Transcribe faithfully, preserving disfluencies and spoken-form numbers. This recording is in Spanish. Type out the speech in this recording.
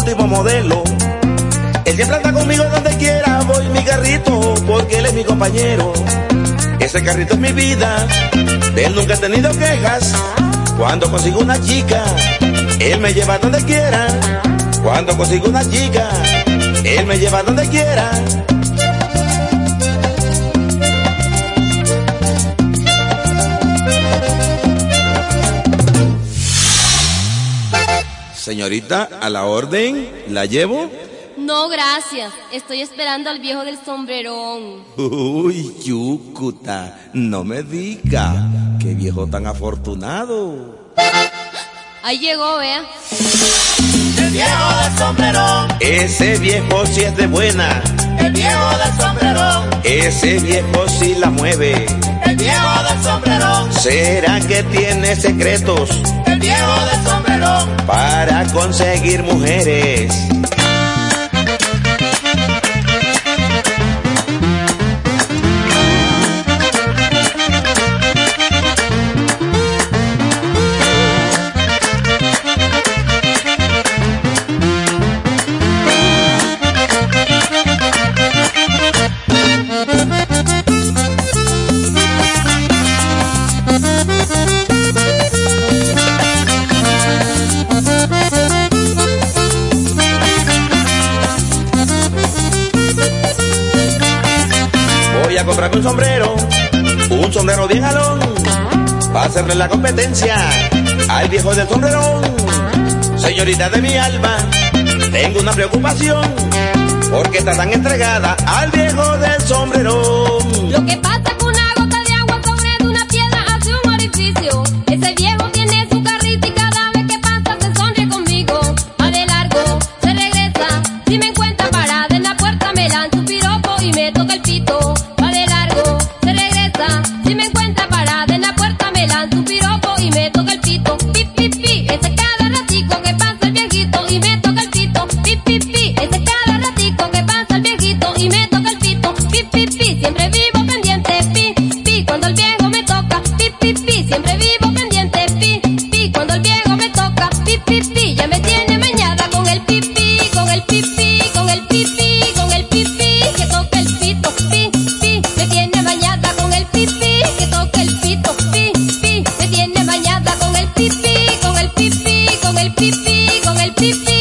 tipo modelo. Él siempre anda conmigo donde quiera, voy mi carrito, porque él es mi compañero. Ese carrito es mi vida, de él nunca he tenido quejas. Cuando consigo una chica, él me lleva donde quiera. Cuando consigo una chica, él me lleva donde quiera. Señorita, a la orden, ¿la llevo? No, gracias. Estoy esperando al viejo del sombrerón. Uy, Yucuta, no me diga. Qué viejo tan afortunado. Ahí llegó, vea. El viejo del sombrerón. Ese viejo sí es de buena. El viejo del sombrerón. Ese viejo sí la mueve. El viejo del sombrerón. ¿Será que tiene secretos? El viejo del sombrerón. Para conseguir mujeres. Voy a comprarme un sombrero, un sombrero bien jalón, para hacerle la competencia al viejo del sombrerón. Señorita de mi alma, tengo una preocupación, porque está tan entregada al viejo del sombrerón. Lo que pasa es que una gota de agua sobre una piedra hace un orificio. Ese viejo tiene su carrito y cada vez que pasa se sonríe conmigo. Va de largo, se regresa, si me encuentra parada en la puerta me lanza un piropo y me toca el pito. Va de largo, se regresa, si me encuentra parada en la puerta me lanza un piropo y me toca el pito. Pi, pi, pi, ese cada ratico que pasa el viejito y me toca el pito. Pi, pi, pi, ese cada ratico que pasa el viejito y me toca el pito. Pi, pi, pi, siempre vivo pendiente. Pi, pi, cuando el viejo me toca. Pi, pi, pi, siempre vivo pendiente. Pi, pi, cuando el viejo me toca. Pi, pi, pi, ya me tiene mañada con el pi, pi, con el pi, pi, con el pi, pi, con el pi, pi, que toca el pito. Pi, pi, me tiene mañada con el pi, pi, que toca el pito. Pi, pi, me tiene mañada con el pi, pi, con el pi, pi, con el pi, pi, con el pi, pi.